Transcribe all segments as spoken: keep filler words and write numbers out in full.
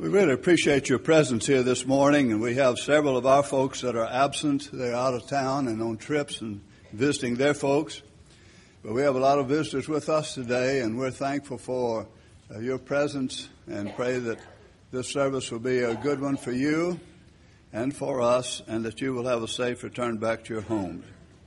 We really appreciate your presence here this morning, and we have several of our folks that are absent. They're out of town and on trips and visiting their folks. But we have a lot of visitors with us today, and we're thankful for uh, your presence and pray that this service will be a good one for you and for us, and that you will have a safe return back to your homes.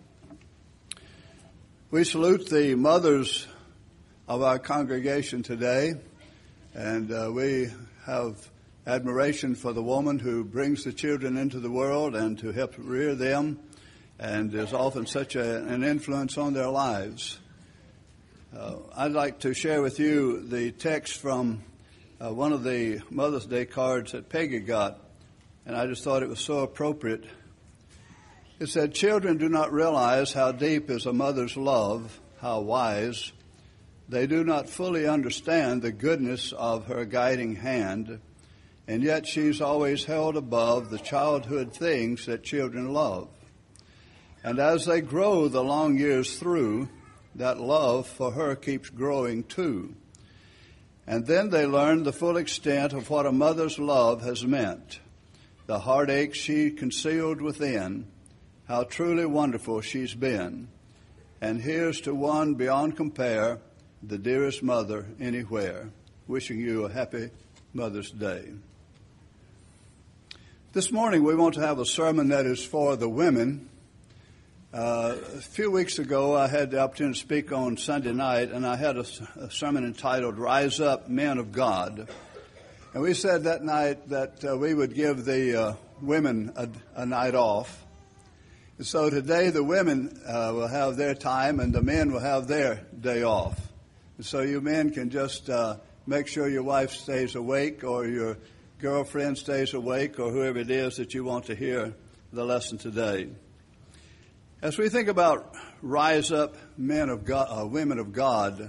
We salute the mothers of our congregation today, and uh, we have admiration for the woman who brings the children into the world and to help rear them, and is often such a, an influence on their lives. Uh, I'd like to share with you the text from uh, one of the Mother's Day cards that Peggy got, and I just thought it was so appropriate. It said, "Children do not realize how deep is a mother's love, how wise. They do not fully understand the goodness of her guiding hand, and yet she's always held above the childhood things that children love. And as they grow the long years through, that love for her keeps growing too. And then they learn the full extent of what a mother's love has meant, the heartache she concealed within, how truly wonderful she's been. And here's to one beyond compare, the dearest mother anywhere." Wishing you a happy Mother's Day. This morning we want to have a sermon that is for the women. Uh, a few weeks ago I had the opportunity to speak on Sunday night, and I had a, a sermon entitled, "Rise Up, Men of God." And we said that night that uh, we would give the uh, women a, a night off. And so today the women uh, will have their time and the men will have their day off. So you men can just uh, make sure your wife stays awake, or your girlfriend stays awake, or whoever it is that you want to hear the lesson today. As we think about rise up, men of God, uh, women of God,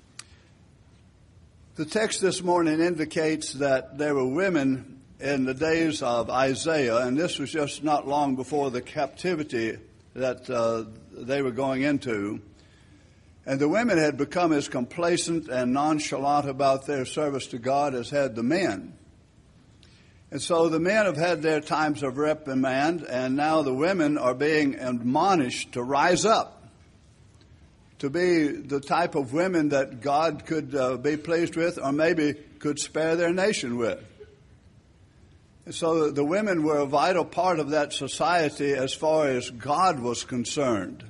the text this morning indicates that there were women in the days of Isaiah, and this was just not long before the captivity that uh, they were going into. And the women had become as complacent and nonchalant about their service to God as had the men. And so the men have had their times of reprimand, and now the women are being admonished to rise up, to be the type of women that God could uh, be pleased with, or maybe could spare their nation with. And so the women were a vital part of that society as far as God was concerned.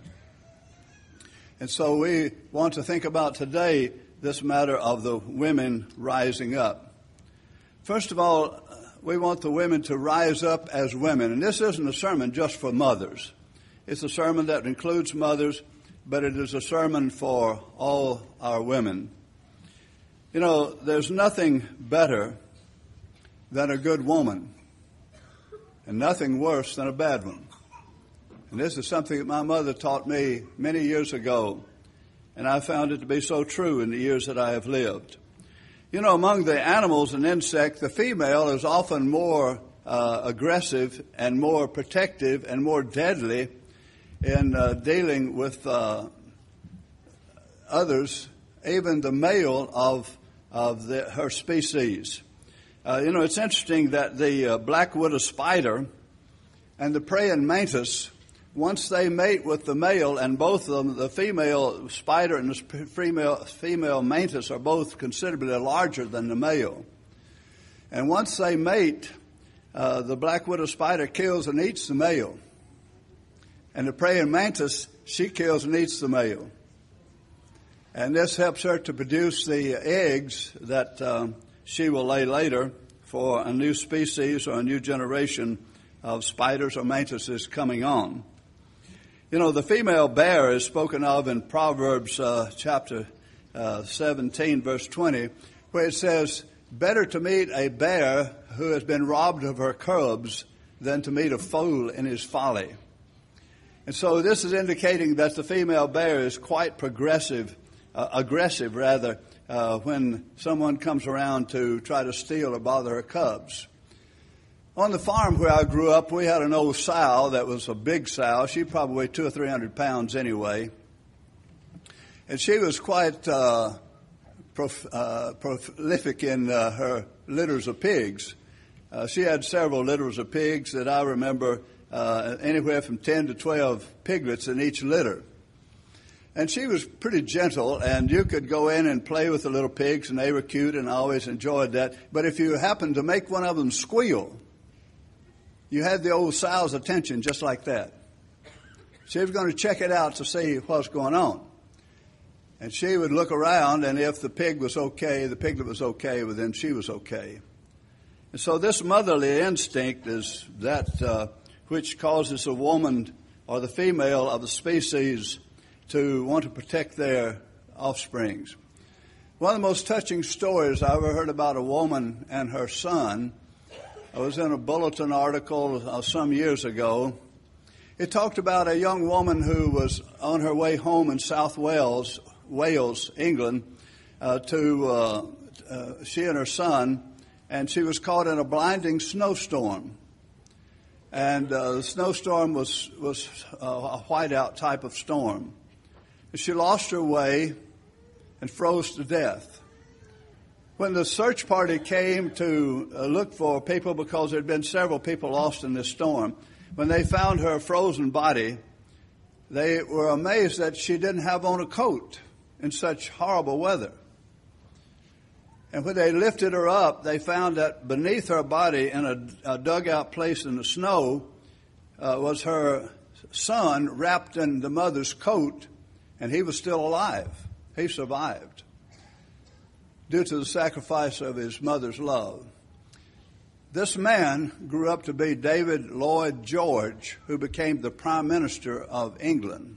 And so we want to think about today this matter of the women rising up. First of all, we want the women to rise up as women. And this isn't a sermon just for mothers. It's a sermon that includes mothers, but it is a sermon for all our women. You know, there's nothing better than a good woman, and nothing worse than a bad one. And this is something that my mother taught me many years ago, and I found it to be so true in the years that I have lived. You know, among the animals and insects, the female is often more uh, aggressive and more protective and more deadly in uh, dealing with uh, others, even the male of of the, her species. Uh, you know, it's interesting that the uh, black widow spider and the praying mantis, once they mate with the male, and both of them, the female spider and the female, female mantis, are both considerably larger than the male. And once they mate, uh, the black widow spider kills and eats the male. And the praying mantis, she kills and eats the male. And this helps her to produce the eggs that um, she will lay later for a new species or a new generation of spiders or mantises coming on. You know, the female bear is spoken of in Proverbs uh, chapter uh, seventeen, verse twenty, where it says, "Better to meet a bear who has been robbed of her cubs than to meet a fool in his folly." And so this is indicating that the female bear is quite progressive, uh, aggressive rather, uh, when someone comes around to try to steal or bother her cubs. On the farm where I grew up, we had an old sow that was a big sow. She probably weighed two or three hundred pounds anyway. And she was quite uh, prof, uh, prolific in uh, her litters of pigs. Uh, she had several litters of pigs that I remember uh, anywhere from ten to twelve piglets in each litter. And she was pretty gentle, and you could go in and play with the little pigs, and they were cute, and I always enjoyed that. But if you happened to make one of them squeal, you had the old sow's attention just like that. She was going to check it out to see what's going on. And she would look around, and if the pig was okay, the piglet was okay, well, then she was okay. And so this motherly instinct is that uh, which causes a woman or the female of the species to want to protect their offsprings. One of the most touching stories I ever heard about a woman and her son, I was in a bulletin article uh, some years ago. It talked about a young woman who was on her way home in South Wales, Wales, England, uh, to uh, uh, she and her son, and she was caught in a blinding snowstorm. And uh, the snowstorm was, was a whiteout type of storm. She lost her way and froze to death. When the search party came to uh, look for people, because there had been several people lost in this storm, when they found her frozen body, they were amazed that she didn't have on a coat in such horrible weather. And when they lifted her up, they found that beneath her body in a, a dugout place in the snow uh, was her son wrapped in the mother's coat, and he was still alive. He survived due to the sacrifice of his mother's love. This man grew up to be David Lloyd George, who became the Prime Minister of England.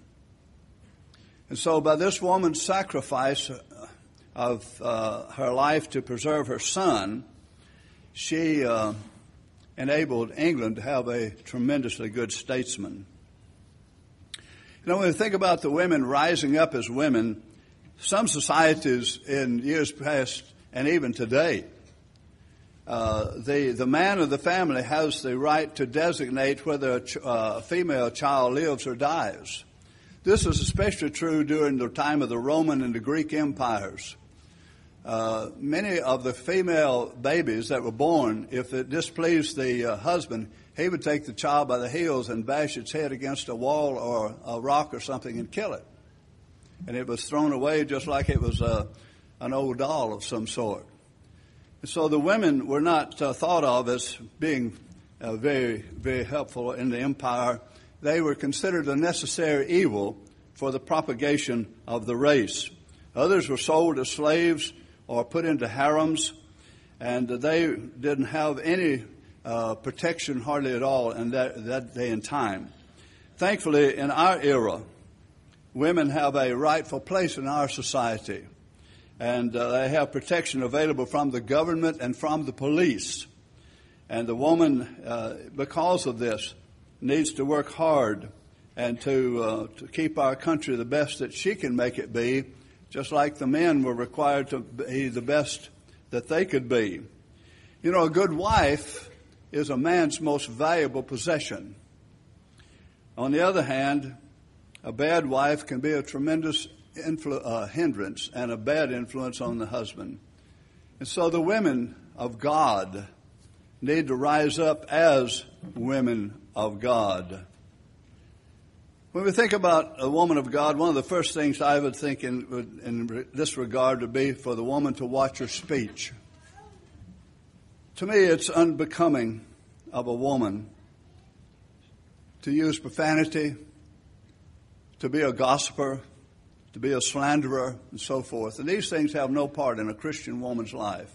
And so by this woman's sacrifice of uh, her life to preserve her son, she uh, enabled England to have a tremendously good statesman. You know, when we think about the women rising up as women, some societies in years past and even today, uh, the, the man of the family has the right to designate whether a, ch- uh, a female child lives or dies. This is especially true during the time of the Roman and the Greek empires. Uh, many of the female babies that were born, if it displeased the uh, husband, he would take the child by the heels and bash its head against a wall or a rock or something and kill it. And it was thrown away just like it was a, an old doll of some sort. And so the women were not uh, thought of as being uh, very, very helpful in the empire. They were considered a necessary evil for the propagation of the race. Others were sold as slaves or put into harems, and they didn't have any uh, protection hardly at all in that, that day and time. Thankfully, in our era, women have a rightful place in our society, and uh, they have protection available from the government and from the police. And the woman, uh, because of this, needs to work hard and to, uh, to keep our country the best that she can make it be, just like the men were required to be the best that they could be. You know, a good wife is a man's most valuable possession. On the other hand, a bad wife can be a tremendous influ- uh, hindrance and a bad influence on the husband. And so the women of God need to rise up as women of God. When we think about a woman of God, one of the first things I would think in, in this regard would be for the woman to watch her speech. To me, it's unbecoming of a woman to use profanity, to be a gossiper, to be a slanderer, and so forth. And these things have no part in a Christian woman's life.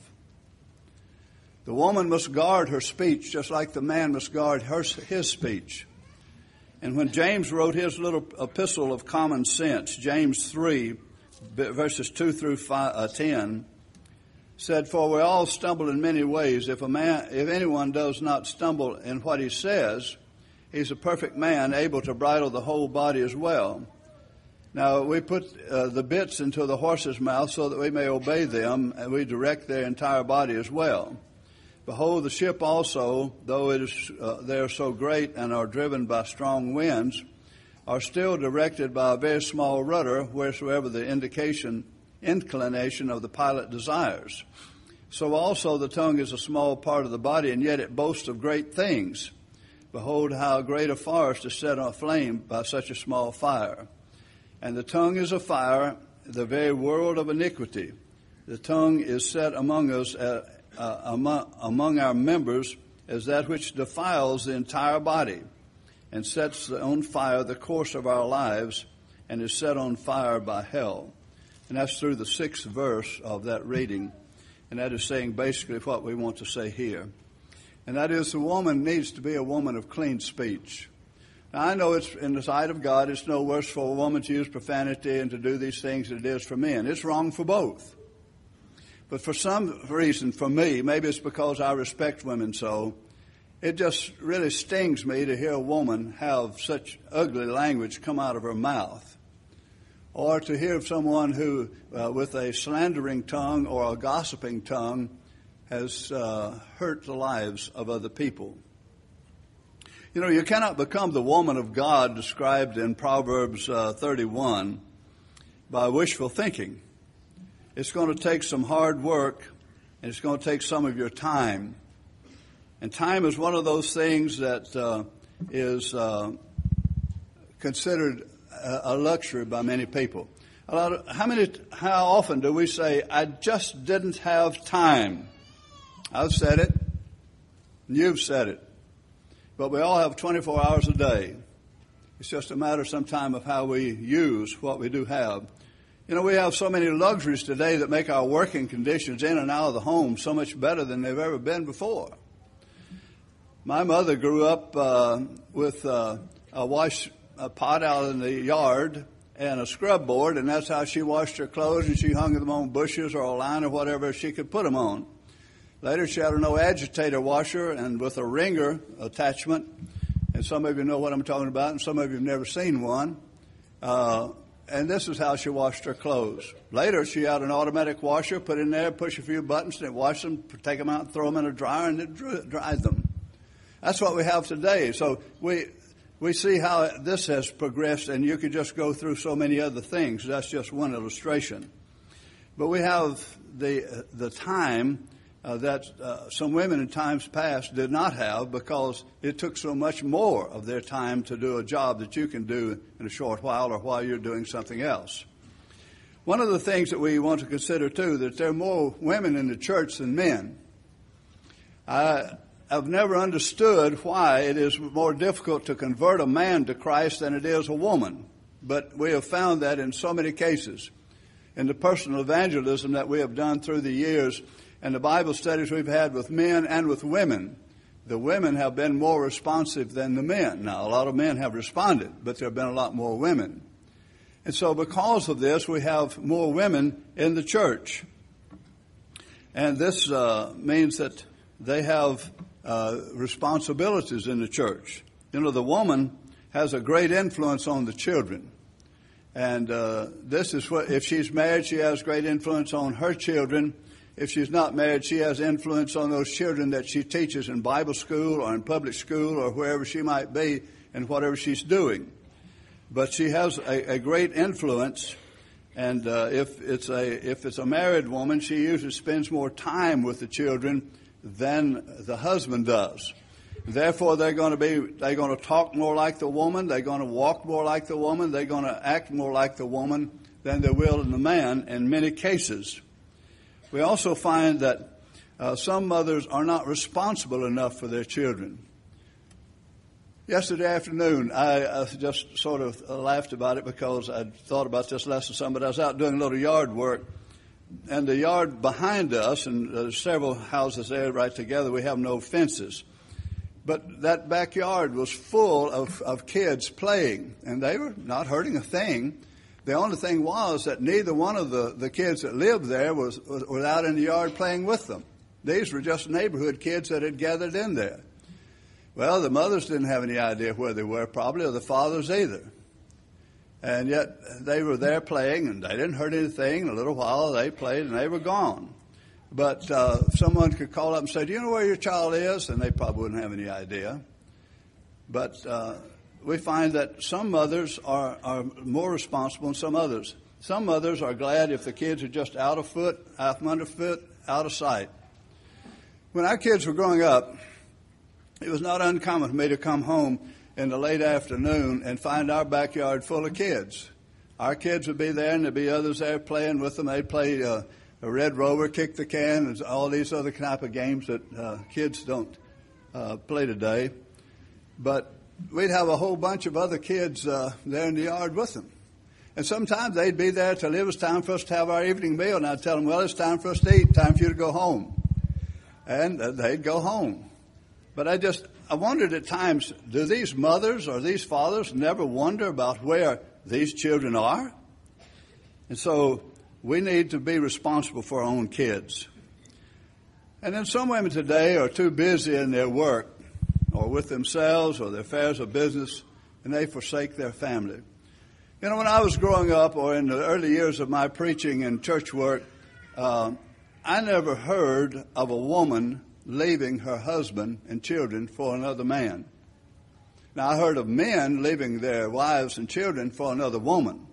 The woman must guard her speech just like the man must guard her, his speech. And when James wrote his little epistle of common sense, James three, verses two through five, uh, ten, said, "For we all stumble in many ways. If a man, if anyone does not stumble in what he says, he's a perfect man, able to bridle the whole body as well. Now we put uh, the bits into the horse's mouth so that we may obey them, and we direct their entire body as well. Behold, the ship also, though it is uh, they are so great and are driven by strong winds, are still directed by a very small rudder, wheresoever the indication inclination of the pilot desires. So also the tongue is a small part of the body, and yet it boasts of great things. Behold, how great a forest is set on flame by such a small fire. And the tongue is a fire, the very world of iniquity. The tongue is set among us, uh, uh, among, among our members, as that which defiles the entire body, and sets on fire the course of our lives, and is set on fire by hell. And that's through the sixth verse of that reading. And that is saying basically what we want to say here. And that is, the woman needs to be a woman of clean speech. Now, I know it's in the sight of God, it's no worse for a woman to use profanity and to do these things than it is for men. It's wrong for both. But for some reason, for me, maybe it's because I respect women so, it just really stings me to hear a woman have such ugly language come out of her mouth. Or to hear of someone who, uh, with a slandering tongue or a gossiping tongue, has uh, hurt the lives of other people. You know, you cannot become the woman of God described in Proverbs uh, thirty-one by wishful thinking. It's going to take some hard work, and it's going to take some of your time. And time is one of those things that uh, is uh, considered a luxury by many people. A lot of, how many, how often do we say, I just didn't have time? I've said it, and you've said it. But we all have twenty-four hours a day. It's just a matter sometime of how we use what we do have. You know, we have so many luxuries today that make our working conditions in and out of the home so much better than they've ever been before. My mother grew up uh, with uh, a wash a pot out in the yard and a scrub board, and that's how she washed her clothes, and she hung them on bushes or a line or whatever she could put them on. Later, she had a no agitator washer and with a wringer attachment, and some of you know what I'm talking about, and some of you have never seen one. Uh, and this is how she washed her clothes. Later, she had an automatic washer, put in there, push a few buttons, and it washed them, take them out, and throw them in a dryer, and it dried them. That's what we have today. So we we see how this has progressed, and you could just go through so many other things. That's just one illustration. But we have the the time uh, that uh, some women in times past did not have, because it took so much more of their time to do a job that you can do in a short while or while you're doing something else. One of the things that we want to consider, too, that there are more women in the church than men. I I've never understood why it is more difficult to convert a man to Christ than it is a woman. But we have found that in so many cases. In the personal evangelism that we have done through the years and the Bible studies we've had with men and with women, the women have been more responsive than the men. Now, a lot of men have responded, but there have been a lot more women. And so because of this, we have more women in the church. And this uh, means that they have Uh, responsibilities in the church. You know, the woman has a great influence on the children. And uh, this is what, if she's married, she has great influence on her children. If she's not married, she has influence on those children that she teaches in Bible school or in public school or wherever she might be and whatever she's doing. But she has a, a great influence. And uh, if it's a if it's a married woman, she usually spends more time with the children than the husband does. Therefore, they're going to be, they're going to talk more like the woman, they're going to walk more like the woman, they're going to act more like the woman than they will in the man in many cases. We also find that uh, some mothers are not responsible enough for their children. Yesterday afternoon, I, I just sort of laughed about it because I'd thought about this lesson some, but I was out doing a little yard work. And the yard behind us, and there's several houses there right together, we have no fences. But that backyard was full of, of kids playing, and they were not hurting a thing. The only thing was that neither one of the, the kids that lived there was, was, was out in the yard playing with them. These were just neighborhood kids that had gathered in there. Well, the mothers didn't have any idea where they were, probably, or the fathers either. And yet they were there playing, and they didn't hurt anything. In a little while, they played, and they were gone. But uh, someone could call up and say, do you know where your child is? And they probably wouldn't have any idea. But uh, we find that some mothers are, are more responsible than some others. Some mothers are glad if the kids are just out of foot, out from underfoot, out of sight. When our kids were growing up, it was not uncommon for me to come home in the late afternoon and find our backyard full of kids. Our kids would be there, and there'd be others there playing with them. They'd play uh, a Red Rover, kick the can, and all these other type of games that uh, kids don't uh, play today. But we'd have a whole bunch of other kids uh, there in the yard with them. And sometimes they'd be there till it was time for us to have our evening meal, and I'd tell them, well, it's time for us to eat, time for you to go home. And uh, they'd go home. But I just, I wondered at times, do these mothers or these fathers never wonder about where these children are? And so we need to be responsible for our own kids. And then some women today are too busy in their work or with themselves or their affairs of business, and they forsake their family. You know, when I was growing up or in the early years of my preaching and church work, uh, I never heard of a woman leaving her husband and children for another man. Now, I heard of men leaving their wives and children for another woman.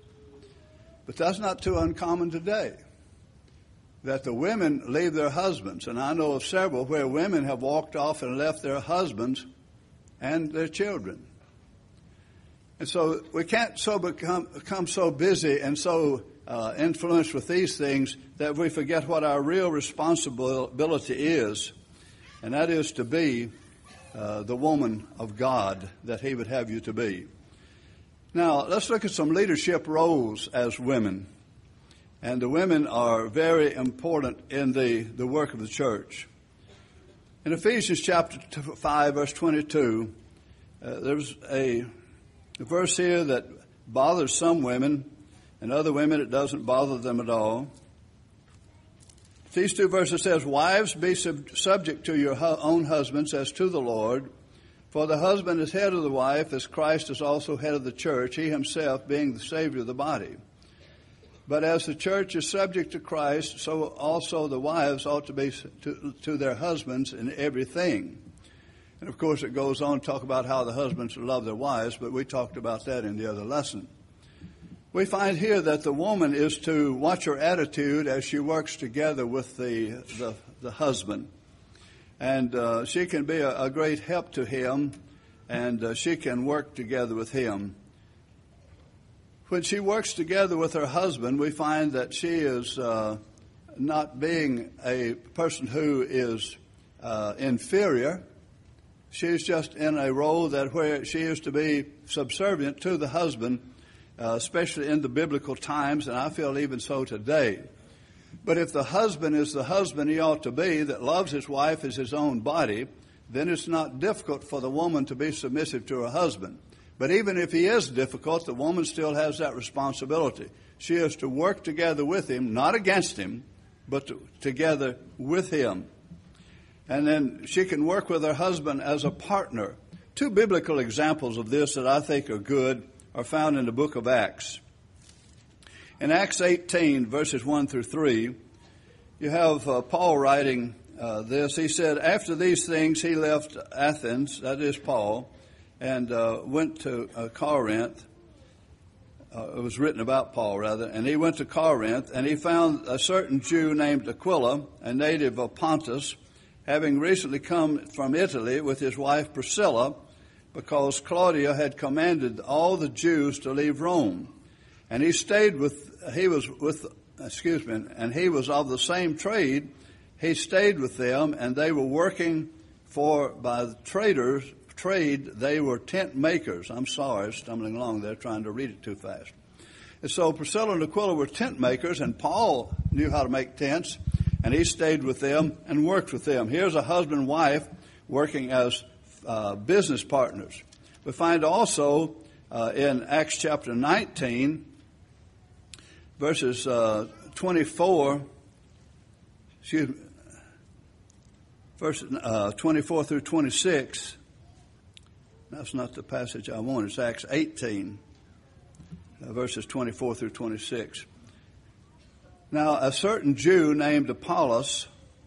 But that's not too uncommon today, that the women leave their husbands. And I know of several where women have walked off and left their husbands and their children. And so we can't so become, become so busy and so uh, influenced with these things that we forget what our real responsibility is, and that is to be uh, the woman of God that He would have you to be. Now, let's look at some leadership roles as women. And the women are very important in the, the work of the church. In Ephesians chapter five, verse twenty-two, uh, there's a A verse here that bothers some women, and other women it doesn't bother them at all. These two verses says, "Wives, be sub- subject to your hu- own husbands as to the Lord. For the husband is head of the wife, as Christ is also head of the church, he himself being the Savior of the body. But as the church is subject to Christ, so also the wives ought to be to, to their husbands in everything." And, of course, it goes on to talk about how the husbands love their wives, but we talked about that in the other lesson. We find here that the woman is to watch her attitude as she works together with the the, the husband. And uh, she can be a, a great help to him, and uh, she can work together with him. When she works together with her husband, we find that she is uh, not being a person who is uh, inferior. She is just in a role that where she is to be subservient to the husband, uh, especially in the biblical times, and I feel even so today. But if the husband is the husband he ought to be, that loves his wife as his own body, then it's not difficult for the woman to be submissive to her husband. But even if he is difficult, the woman still has that responsibility. She is to work together with him, not against him, but to, together with him. And then she can work with her husband as a partner. Two biblical examples of this that I think are good are found in the book of Acts. In Acts eighteen, verses one through three, you have uh, Paul writing uh, this. He said, "After these things he left Athens," that is Paul, and uh, went to uh, Corinth. Uh, it was written about Paul, rather. And he went to Corinth, and he found a certain Jew named Aquila, a native of Pontus, having recently come from Italy with his wife Priscilla, because Claudia had commanded all the Jews to leave Rome. And he stayed with, he was with, excuse me, and he was of the same trade. He stayed with them, and they were working for, by the traders, trade, they were tent makers. I'm sorry, stumbling along there trying to read it too fast. And so Priscilla and Aquila were tent makers, and Paul knew how to make tents, and he stayed with them and worked with them. Here's a husband and wife working as uh, business partners. We find also uh, in Acts chapter nineteen, verses uh, twenty-four, excuse me, verses uh, twenty-four through twenty-six. That's not the passage I want. It's Acts eighteen, uh, verses twenty-four through twenty-six. Now, a certain Jew named Apollos,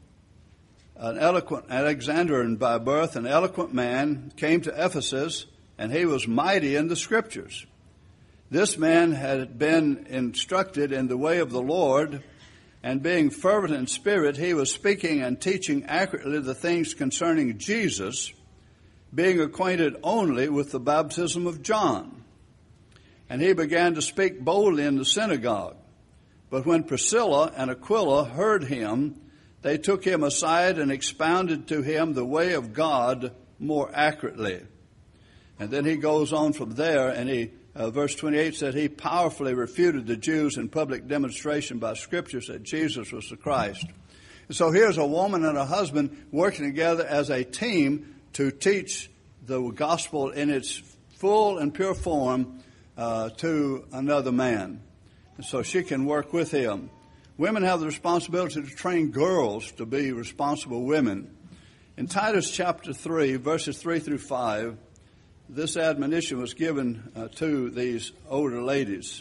an eloquent Alexandrian by birth, an eloquent man, came to Ephesus, and he was mighty in the Scriptures, This man had been instructed in the way of the Lord, and being fervent in spirit, he was speaking and teaching accurately the things concerning Jesus, being acquainted only with the baptism of John. And he began to speak boldly in the synagogue. But when Priscilla and Aquila heard him, they took him aside and expounded to him the way of God more accurately. And then he goes on from there, and he, uh, verse twenty-eight said, he powerfully refuted the Jews in public demonstration by scriptures that Jesus was the Christ. And so here's a woman and a husband working together as a team to teach the gospel in its full and pure form uh, to another man. And so she can work with him. Women have the responsibility to train girls to be responsible women. In Titus chapter three, verses three through five, this admonition was given uh, to these older ladies.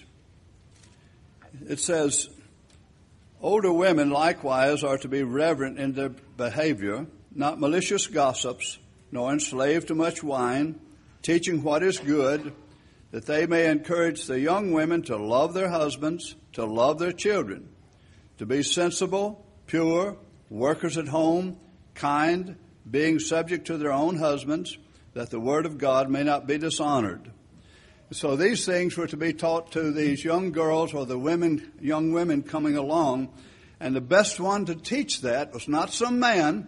It says, older women likewise are to be reverent in their behavior, not malicious gossips, nor enslaved to much wine, teaching what is good, that they may encourage the young women to love their husbands, to love their children, to be sensible, pure, workers at home, kind, being subject to their own husbands, that the word of God may not be dishonored. So these things were to be taught to these young girls or the women, young women coming along. And the best one to teach that was not some man,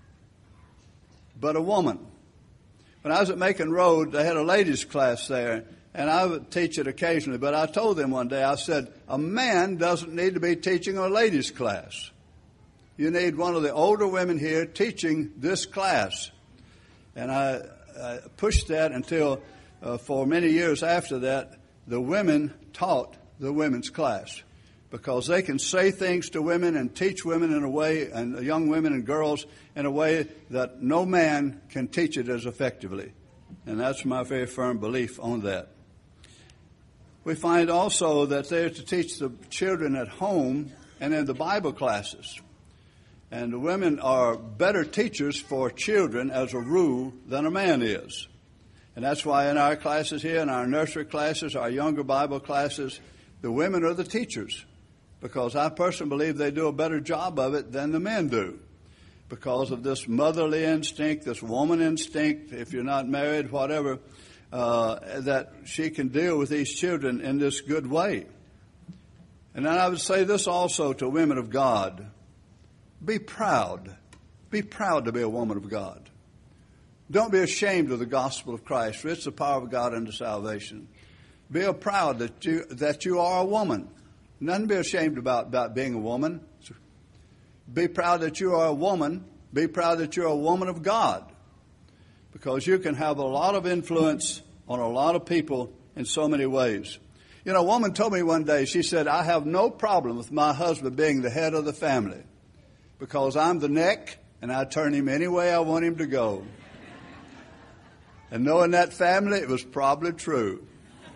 but a woman. When I was at Macon Road, they had a ladies' class there, and I would teach it occasionally. But I told them one day, I said, a man doesn't need to be teaching a ladies' class. You need one of the older women here teaching this class. And I, I pushed that until uh, for many years after that, the women taught the women's class, because they can say things to women and teach women in a way, and young women and girls in a way that no man can teach it as effectively. And that's my very firm belief on that. We find also that they're to teach the children at home and in the Bible classes. And the women are better teachers for children as a rule than a man is. And that's why in our classes here, in our nursery classes, our younger Bible classes, the women are the teachers. Because I personally believe they do a better job of it than the men do. Because of this motherly instinct, this woman instinct, if you're not married, whatever, uh, that she can deal with these children in this good way. And then I would say this also to women of God. Be proud. Be proud to be a woman of God. Don't be ashamed of the gospel of Christ, for it's the power of God unto salvation. Be proud that you that you are a woman. Nothing to be ashamed about, about being a woman. Be proud that you are a woman. Be proud that you're a woman of God. Because you can have a lot of influence on a lot of people in so many ways. You know, a woman told me one day, she said, I have no problem with my husband being the head of the family, because I'm the neck and I turn him any way I want him to go. And knowing that family, it was probably true.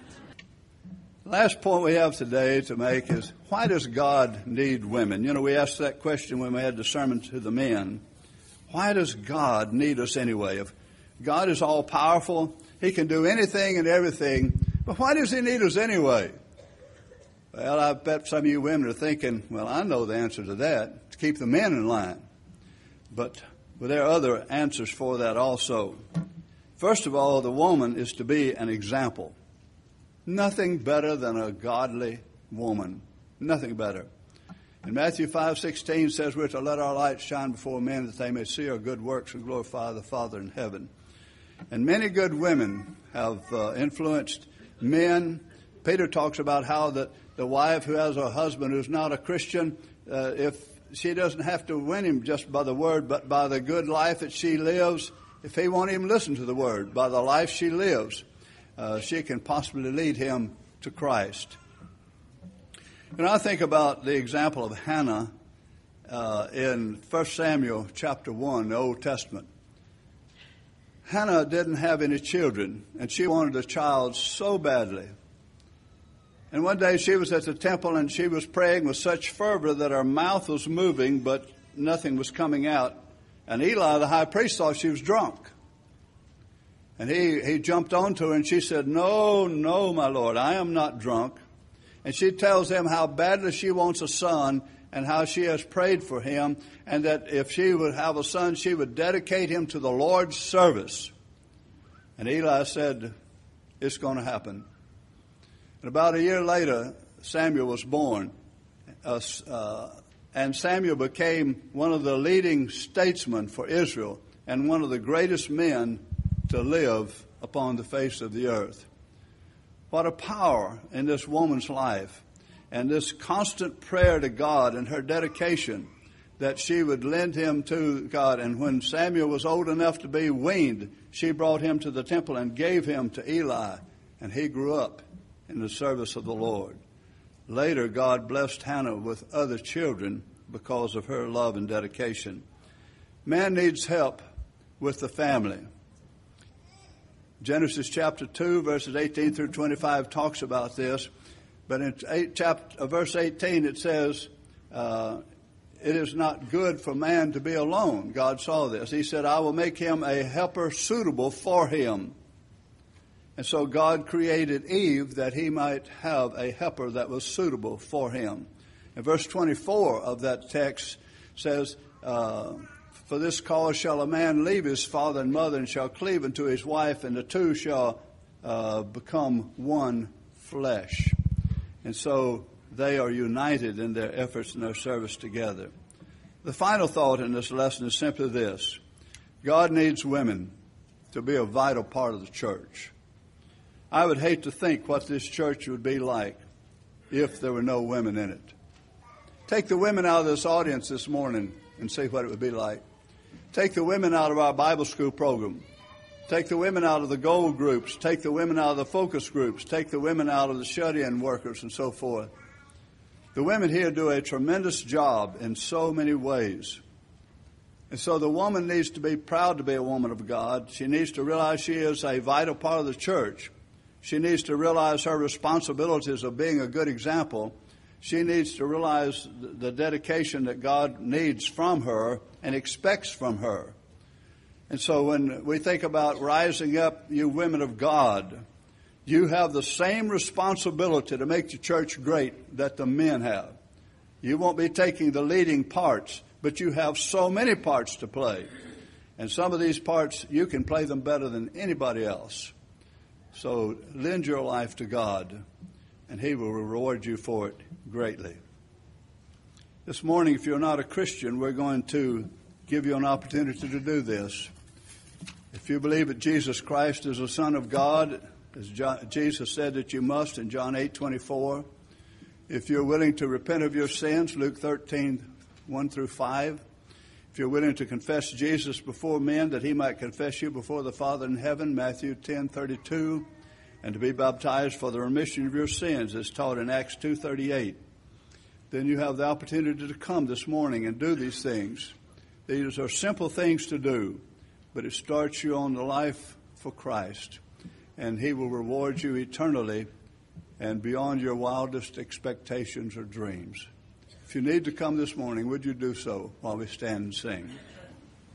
The last point we have today to make is, why does God need women? You know, we asked that question when we had the sermon to the men. Why does God need us anyway? If God is all powerful, He can do anything and everything, but why does He need us anyway? Well, I bet some of you women are thinking, well, I know the answer to that, to keep the men in line. But well, there are other answers for that also. First of all, the woman is to be an example. Nothing better than a godly woman. Nothing better. And Matthew five sixteen says we're to let our light shine before men that they may see our good works and glorify the Father in heaven. And many good women have uh, influenced men. Peter talks about how that the wife who has a husband who's not a Christian, uh, if she doesn't have to win him just by the word, but by the good life that she lives, if he won't even listen to the word, by the life she lives, uh, she can possibly lead him to Christ. And I think about the example of Hannah uh, in First Samuel chapter one, the Old Testament. Hannah didn't have any children, and she wanted a child so badly. And one day she was at the temple and she was praying with such fervor that her mouth was moving, but nothing was coming out. And Eli, the high priest, thought she was drunk. And he, he jumped onto her, and she said, "No, no, my lord, I am not drunk." And she tells him how badly she wants a son and how she has prayed for him, and that if she would have a son, she would dedicate him to the Lord's service. And Eli said, "It's going to happen." And about a year later, Samuel was born. Uh, uh, and Samuel became one of the leading statesmen for Israel and one of the greatest men to live upon the face of the earth. What a power in this woman's life, and this constant prayer to God and her dedication that she would lend him to God. And when Samuel was old enough to be weaned, she brought him to the temple and gave him to Eli, and he grew up in the service of the Lord. Later, God blessed Hannah with other children because of her love and dedication. Man needs help with the family. Genesis chapter two, verses eighteen through twenty-five talks about this. But in eight, chapter, uh, verse eighteen, it says, uh, "It is not good for man to be alone." God saw this. He said, "I will make him a helper suitable for him." And so God created Eve that he might have a helper that was suitable for him. And verse twenty-four of that text says, uh, "For this cause shall a man leave his father and mother, and shall cleave unto his wife, and the two shall uh, become one flesh." And so they are united in their efforts and their service together. The final thought in this lesson is simply this: God needs women to be a vital part of the church. I would hate to think what this church would be like if there were no women in it. Take the women out of this audience this morning and see what it would be like. Take the women out of our Bible school program. Take the women out of the gold groups. Take the women out of the focus groups. Take the women out of the shut-in workers and so forth. The women here do a tremendous job in so many ways. And so the woman needs to be proud to be a woman of God. She needs to realize she is a vital part of the church. She needs to realize her responsibilities of being a good example. She needs to realize the dedication that God needs from her and expects from her. And so when we think about rising up, you women of God, you have the same responsibility to make the church great that the men have. You won't be taking the leading parts, but you have so many parts to play. And some of these parts, you can play them better than anybody else. So lend your life to God, and He will reward you for it greatly. This morning, if you're not a Christian, we're going to give you an opportunity to do this. If you believe that Jesus Christ is the Son of God, as Jesus said that you must in John eight twenty-four, if you're willing to repent of your sins, Luke thirteen, one through five, if you're willing to confess Jesus before men that He might confess you before the Father in heaven, Matthew ten thirty-two, and to be baptized for the remission of your sins, as taught in Acts two thirty-eight, then you have the opportunity to come this morning and do these things. These are simple things to do, but it starts you on the life for Christ, and He will reward you eternally and beyond your wildest expectations or dreams. If you need to come this morning, would you do so while we stand and sing?